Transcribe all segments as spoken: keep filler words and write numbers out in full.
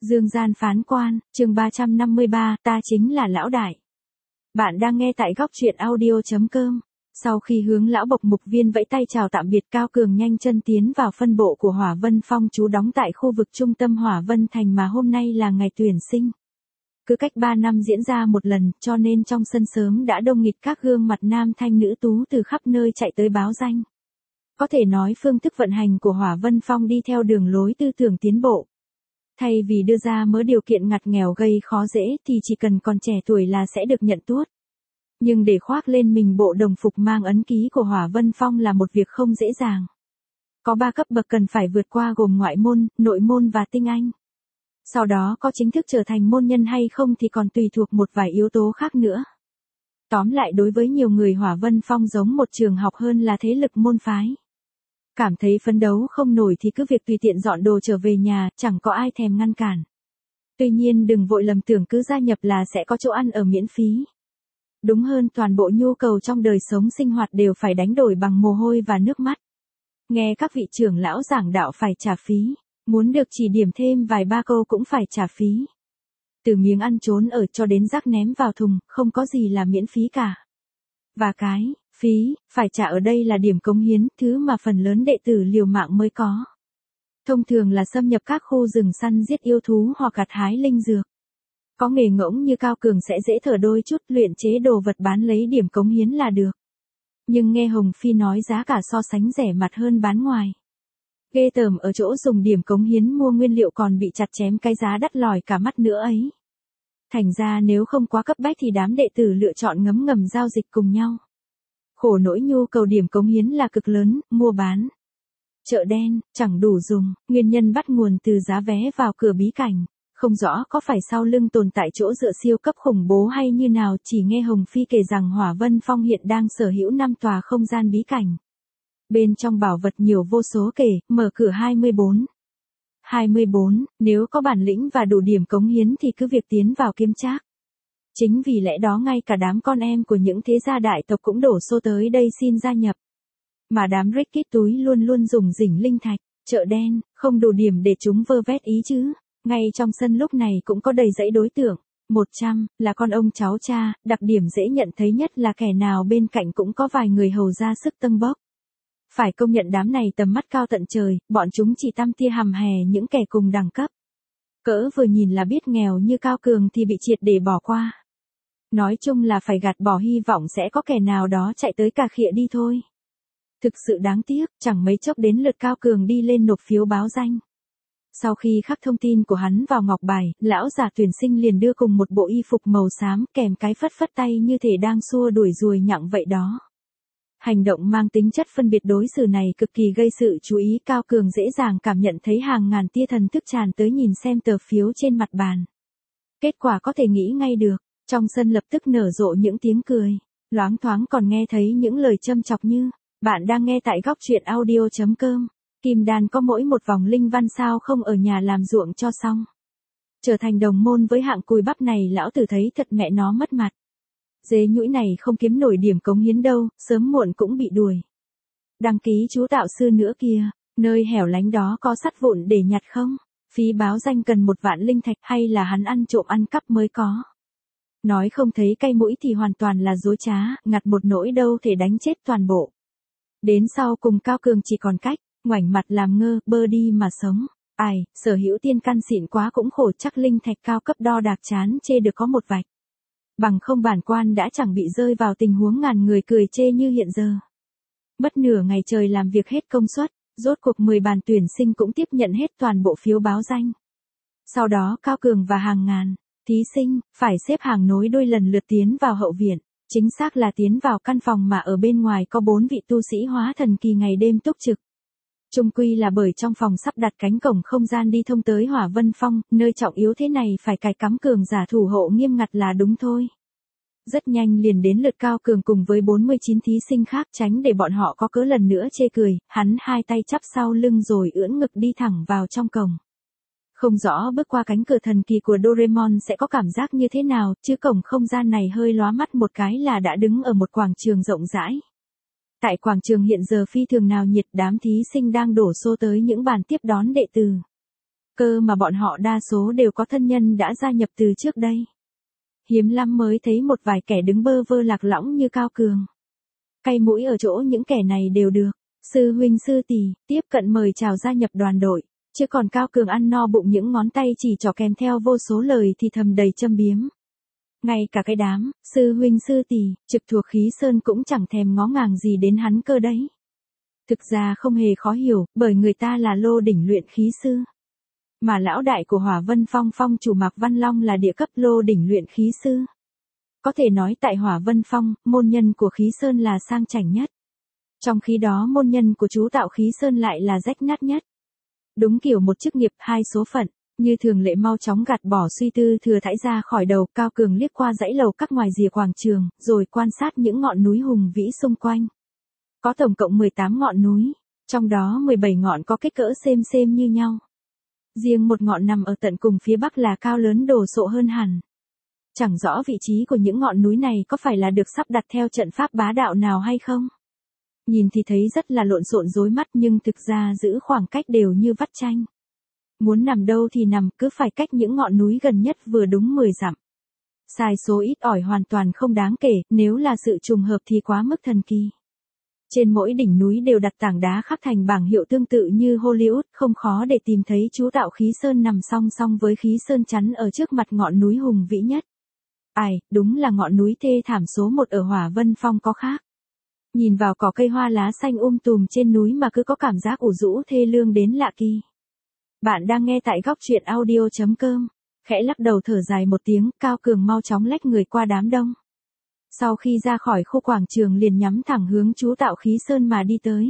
Dương gian phán quan, chương ba trăm năm mươi ba, ta chính là lão đại. Bạn đang nghe tại góc truyện audio chấm com. Sau khi hướng lão bộc mục viên vẫy tay chào tạm biệt, Cao Cường nhanh chân tiến vào phân bộ của Hỏa Vân Phong trú đóng tại khu vực trung tâm Hỏa Vân Thành mà hôm nay là ngày tuyển sinh. Cứ cách ba năm diễn ra một lần, cho nên trong sân sớm đã đông nghịt các gương mặt nam thanh nữ tú từ khắp nơi chạy tới báo danh. Có thể nói phương thức vận hành của Hỏa Vân Phong đi theo đường lối tư tưởng tiến bộ. Thay vì đưa ra mớ điều kiện ngặt nghèo gây khó dễ thì chỉ cần còn trẻ tuổi là sẽ được nhận tuốt. Nhưng để khoác lên mình bộ đồng phục mang ấn ký của Hỏa Vân Phong là một việc không dễ dàng. Có ba cấp bậc cần phải vượt qua gồm ngoại môn, nội môn và tinh anh. Sau đó có chính thức trở thành môn nhân hay không thì còn tùy thuộc một vài yếu tố khác nữa. Tóm lại, đối với nhiều người Hỏa Vân Phong giống một trường học hơn là thế lực môn phái. Cảm thấy phấn đấu không nổi thì cứ việc tùy tiện dọn đồ trở về nhà, chẳng có ai thèm ngăn cản. Tuy nhiên đừng vội lầm tưởng cứ gia nhập là sẽ có chỗ ăn ở miễn phí. Đúng hơn, toàn bộ nhu cầu trong đời sống sinh hoạt đều phải đánh đổi bằng mồ hôi và nước mắt. Nghe các vị trưởng lão giảng đạo phải trả phí, muốn được chỉ điểm thêm vài ba câu cũng phải trả phí. Từ miếng ăn trốn ở cho đến rác ném vào thùng, không có gì là miễn phí cả. Và cái phí phải trả ở đây là điểm cống hiến, thứ mà phần lớn đệ tử liều mạng mới có. Thông thường là xâm nhập các khu rừng săn giết yêu thú hoặc gặt hái linh dược. Có nghề ngỗng như Cao Cường sẽ dễ thở đôi chút, luyện chế đồ vật bán lấy điểm cống hiến là được. Nhưng nghe Hồng Phi nói giá cả so sánh rẻ mặt hơn bán ngoài. Ghê tởm ở chỗ dùng điểm cống hiến mua nguyên liệu còn bị chặt chém cái giá đắt lòi cả mắt nữa ấy. Thành ra nếu không quá cấp bách thì đám đệ tử lựa chọn ngấm ngầm giao dịch cùng nhau. Khổ nỗi nhu cầu điểm cống hiến là cực lớn, mua bán chợ đen, chẳng đủ dùng, nguyên nhân bắt nguồn từ giá vé vào cửa bí cảnh. Không rõ có phải sau lưng tồn tại chỗ dựa siêu cấp khủng bố hay như nào, chỉ nghe Hồng Phi kể rằng Hỏa Vân Phong hiện đang sở hữu năm tòa không gian bí cảnh. Bên trong bảo vật nhiều vô số kể, mở cửa hai mươi bốn. hai mươi bốn, nếu có bản lĩnh và đủ điểm cống hiến thì cứ việc tiến vào kiếm trác. Chính vì lẽ đó ngay cả đám con em của những thế gia đại tộc cũng đổ xô tới đây xin gia nhập. Mà đám rích kít túi luôn luôn dùng rỉnh linh thạch, chợ đen, không đủ điểm để chúng vơ vét ý chứ. Ngay trong sân lúc này cũng có đầy dãy đối tượng. một trăm, là con ông cháu cha, đặc điểm dễ nhận thấy nhất là kẻ nào bên cạnh cũng có vài người hầu ra sức tâng bốc. Phải công nhận đám này tầm mắt cao tận trời, bọn chúng chỉ tăm tia hằm hè những kẻ cùng đẳng cấp. Cỡ vừa nhìn là biết nghèo như Cao Cường thì bị triệt để bỏ qua. Nói chung là phải gạt bỏ hy vọng sẽ có kẻ nào đó chạy tới cà khịa đi thôi. Thực sự đáng tiếc, chẳng mấy chốc đến lượt Cao Cường đi lên nộp phiếu báo danh. Sau khi khắc thông tin của hắn vào ngọc bài, lão già tuyển sinh liền đưa cùng một bộ y phục màu xám kèm cái phất phất tay như thể đang xua đuổi ruồi nhặng vậy đó. Hành động mang tính chất phân biệt đối xử này cực kỳ gây sự chú ý, Cao Cường dễ dàng cảm nhận thấy hàng ngàn tia thần thức tràn tới nhìn xem tờ phiếu trên mặt bàn. Kết quả có thể nghĩ ngay được, trong sân lập tức nở rộ những tiếng cười, loáng thoáng còn nghe thấy những lời châm chọc như, bạn đang nghe tại góc truyện audio chấm com. Kim đan có mỗi một vòng linh văn sao không ở nhà làm ruộng cho xong. Trở thành đồng môn với hạng cùi bắp này lão tử thấy thật mẹ nó mất mặt. Dế nhũi này không kiếm nổi điểm cống hiến đâu, sớm muộn cũng bị đuổi. Đăng ký chú tạo sư nữa kìa, nơi hẻo lánh đó có sắt vụn để nhặt không? Phí báo danh cần một vạn linh thạch hay là hắn ăn trộm ăn cắp mới có? Nói không thấy cay mũi thì hoàn toàn là dối trá, ngặt một nỗi đâu thể đánh chết toàn bộ. Đến sau cùng Cao Cường chỉ còn cách ngoảnh mặt làm ngơ, bơ đi mà sống. Ai, sở hữu tiên căn xịn quá cũng khổ, chắc linh thạch cao cấp đo đạc chán chê được có một vạch. Bằng không bản quan đã chẳng bị rơi vào tình huống ngàn người cười chê như hiện giờ. Mất nửa ngày trời làm việc hết công suất, rốt cuộc mười bàn tuyển sinh cũng tiếp nhận hết toàn bộ phiếu báo danh. Sau đó Cao Cường và hàng ngàn thí sinh phải xếp hàng nối đuôi lần lượt tiến vào hậu viện. Chính xác là tiến vào căn phòng mà ở bên ngoài có bốn vị tu sĩ hóa thần kỳ ngày đêm túc trực. Chung quy là bởi trong phòng sắp đặt cánh cổng không gian đi thông tới Hỏa Vân Phong, nơi trọng yếu thế này phải cài cắm cường giả thủ hộ nghiêm ngặt là đúng thôi. Rất nhanh liền đến lượt Cao Cường cùng với bốn mươi chín thí sinh khác, tránh để bọn họ có cớ lần nữa chê cười, hắn hai tay chắp sau lưng rồi ưỡn ngực đi thẳng vào trong cổng. Không rõ bước qua cánh cửa thần kỳ của Doraemon sẽ có cảm giác như thế nào, chứ cổng không gian này hơi lóa mắt một cái là đã đứng ở một quảng trường rộng rãi. Tại quảng trường hiện giờ phi thường nào nhiệt, đám thí sinh đang đổ xô tới những bàn tiếp đón đệ tử. Cơ mà bọn họ đa số đều có thân nhân đã gia nhập từ trước đây. Hiếm lắm mới thấy một vài kẻ đứng bơ vơ lạc lõng như Cao Cường. Cay mũi ở chỗ những kẻ này đều được sư huynh sư tỷ tiếp cận mời chào gia nhập đoàn đội, chứ còn Cao Cường ăn no bụng những ngón tay chỉ trỏ kèm theo vô số lời thì thầm đầy châm biếm. Ngay cả cái đám sư huynh sư tỷ trực thuộc Khí Sơn cũng chẳng thèm ngó ngàng gì đến hắn cơ đấy. Thực ra không hề khó hiểu, bởi người ta là lô đỉnh luyện khí sư. Mà lão đại của Hỏa Vân Phong Phong chủ Mạc Văn Long là địa cấp lô đỉnh luyện khí sư. Có thể nói tại Hỏa Vân Phong, môn nhân của Khí Sơn là sang chảnh nhất. Trong khi đó môn nhân của chú tạo Khí Sơn lại là rách nát nhất. Đúng kiểu một chức nghiệp hai số phận, như thường lệ mau chóng gạt bỏ suy tư thừa thãi ra khỏi đầu. Cao Cường liếc qua dãy lầu các ngoài rìa quảng trường, rồi quan sát những ngọn núi hùng vĩ xung quanh. Có tổng cộng mười tám ngọn núi, trong đó mười bảy ngọn có kích cỡ xem xem như nhau. Riêng một ngọn nằm ở tận cùng phía bắc là cao lớn đồ sộ hơn hẳn. Chẳng rõ vị trí của những ngọn núi này có phải là được sắp đặt theo trận pháp bá đạo nào hay không. Nhìn thì thấy rất là lộn xộn rối mắt nhưng thực ra giữ khoảng cách đều như vắt chanh. Muốn nằm đâu thì nằm, cứ phải cách những ngọn núi gần nhất vừa đúng mười dặm. Sai số ít ỏi hoàn toàn không đáng kể, nếu là sự trùng hợp thì quá mức thần kỳ. Trên mỗi đỉnh núi đều đặt tảng đá khắc thành bảng hiệu tương tự như Hollywood, không khó để tìm thấy chú tạo Khí Sơn nằm song song với Khí Sơn chắn ở trước mặt ngọn núi hùng vĩ nhất. Ai, đúng là ngọn núi thê thảm số một ở Hỏa Vân Phong có khác. Nhìn vào cỏ cây hoa lá xanh um tùm trên núi mà cứ có cảm giác ủ rũ thê lương đến lạ kỳ. Bạn đang nghe tại góc truyện audio chấm com. Khẽ lắc đầu thở dài một tiếng, Cao Cường mau chóng lách người qua đám đông. Sau khi ra khỏi khu quảng trường liền nhắm thẳng hướng chú tạo Khí Sơn mà đi tới.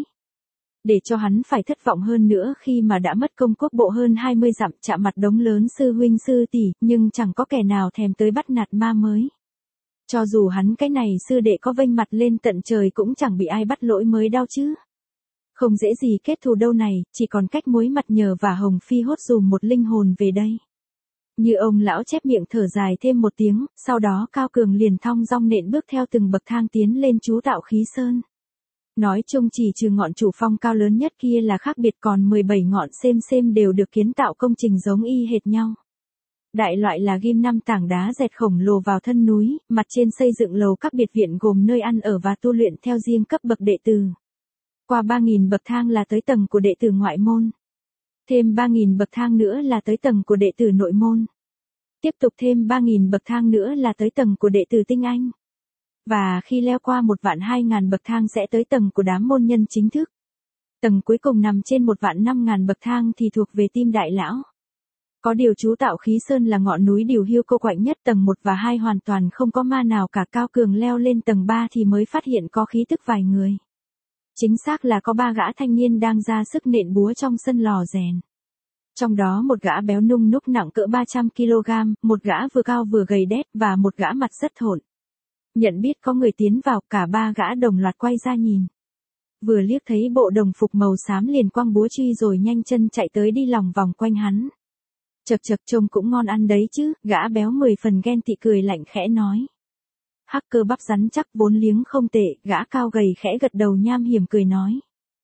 Để cho hắn phải thất vọng hơn nữa khi mà đã mất công quốc bộ hơn hai mươi dặm chạm mặt đống lớn sư huynh sư tỷ, nhưng chẳng có kẻ nào thèm tới bắt nạt ma mới. Cho dù hắn cái này sư đệ có vênh mặt lên tận trời cũng chẳng bị ai bắt lỗi mới đau chứ. Không dễ gì kết thù đâu này, chỉ còn cách muối mặt nhờ và Hồng Phi hốt dùm một linh hồn về đây. Như ông lão chép miệng thở dài thêm một tiếng, sau đó Cao Cường liền thong dong nện bước theo từng bậc thang tiến lên chú tạo Khí Sơn. Nói chung chỉ trừ ngọn chủ phong cao lớn nhất kia là khác biệt, còn mười bảy ngọn xem xem đều được kiến tạo công trình giống y hệt nhau. Đại loại là ghim năm tảng đá dẹt khổng lồ vào thân núi, mặt trên xây dựng lầu các biệt viện gồm nơi ăn ở và tu luyện theo riêng cấp bậc đệ tử. Qua ba nghìn bậc thang là tới tầng của đệ tử ngoại môn. Thêm ba nghìn bậc thang nữa là tới tầng của đệ tử nội môn. Tiếp tục thêm ba nghìn bậc thang nữa là tới tầng của đệ tử tinh anh. Và khi leo qua một vạn hai ngàn bậc thang sẽ tới tầng của đám môn nhân chính thức. Tầng cuối cùng nằm trên một vạn năm ngàn bậc thang thì thuộc về Tim Đại Lão. Có điều chú tạo Khí Sơn là ngọn núi điều hiu cô quạnh nhất, tầng một và hai hoàn toàn không có ma nào cả. Cao Cường leo lên tầng ba thì mới phát hiện có khí tức vài người. Chính xác là có ba gã thanh niên đang ra sức nện búa trong sân lò rèn. Trong đó một gã béo nung núc nặng cỡ ba trăm ki lô gam, một gã vừa cao vừa gầy đét và một gã mặt rất thộn. Nhận biết có người tiến vào, cả ba gã đồng loạt quay ra nhìn. Vừa liếc thấy bộ đồng phục màu xám liền quăng búa truy rồi nhanh chân chạy tới đi lòng vòng quanh hắn. Chật chật trông cũng ngon ăn đấy chứ, gã béo mười phần ghen tị cười lạnh khẽ nói. Hắc cơ bắp rắn chắc vốn liếng không tệ, gã cao gầy khẽ gật đầu nham hiểm cười nói.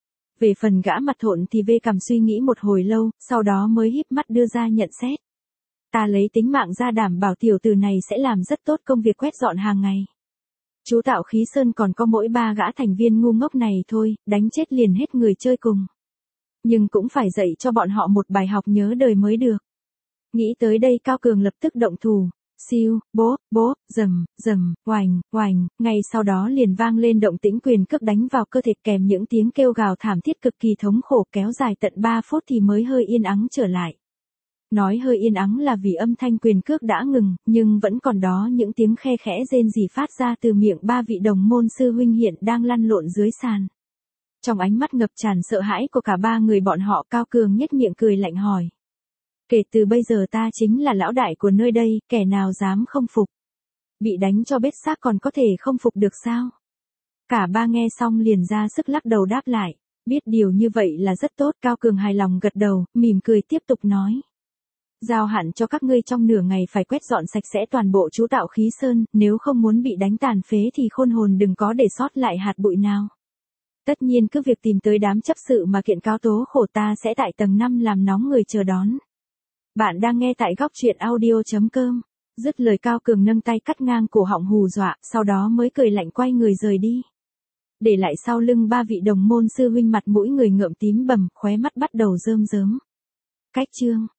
Về phần gã mặt thộn thì vê cằm suy nghĩ một hồi lâu, sau đó mới híp mắt đưa ra nhận xét. Ta lấy tính mạng ra đảm bảo tiểu tử này sẽ làm rất tốt công việc quét dọn hàng ngày. Chú tạo Khí Sơn còn có mỗi ba gã thành viên ngu ngốc này thôi, đánh chết liền hết người chơi cùng. Nhưng cũng phải dạy cho bọn họ một bài học nhớ đời mới được. Nghĩ tới đây Cao Cường lập tức động thủ. Siêu, bố, bố, rầm, rầm, oành, oành, ngay sau đó liền vang lên động tĩnh quyền cước đánh vào cơ thể kèm những tiếng kêu gào thảm thiết cực kỳ thống khổ kéo dài tận ba phút thì mới hơi yên ắng trở lại. Nói hơi yên ắng là vì âm thanh quyền cước đã ngừng, nhưng vẫn còn đó những tiếng khe khẽ rên rỉ phát ra từ miệng ba vị đồng môn sư huynh hiện đang lăn lộn dưới sàn. Trong ánh mắt ngập tràn sợ hãi của cả ba người bọn họ, Cao Cường nhếch miệng cười lạnh hỏi. Kể từ bây giờ ta chính là lão đại của nơi đây, kẻ nào dám không phục. Bị đánh cho bết xác còn có thể không phục được sao? Cả ba nghe xong liền ra sức lắc đầu đáp lại. Biết điều như vậy là rất tốt. Cao Cường hài lòng gật đầu, mỉm cười tiếp tục nói. Giao hạn cho các ngươi trong nửa ngày phải quét dọn sạch sẽ toàn bộ chú tạo Khí Sơn, nếu không muốn bị đánh tàn phế thì khôn hồn đừng có để sót lại hạt bụi nào. Tất nhiên cứ việc tìm tới đám chấp sự mà kiện cáo tố khổ, ta sẽ tại tầng năm làm nóng người chờ đón. Bạn đang nghe tại góc truyện audio.com. Dứt lời Cao Cường nâng tay cắt ngang cổ họng hù dọa, sau đó mới cười lạnh quay người rời đi. Để lại sau lưng ba vị đồng môn sư huynh mặt mũi người ngợm tím bầm, khóe mắt bắt đầu rơm rớm. Cách chương.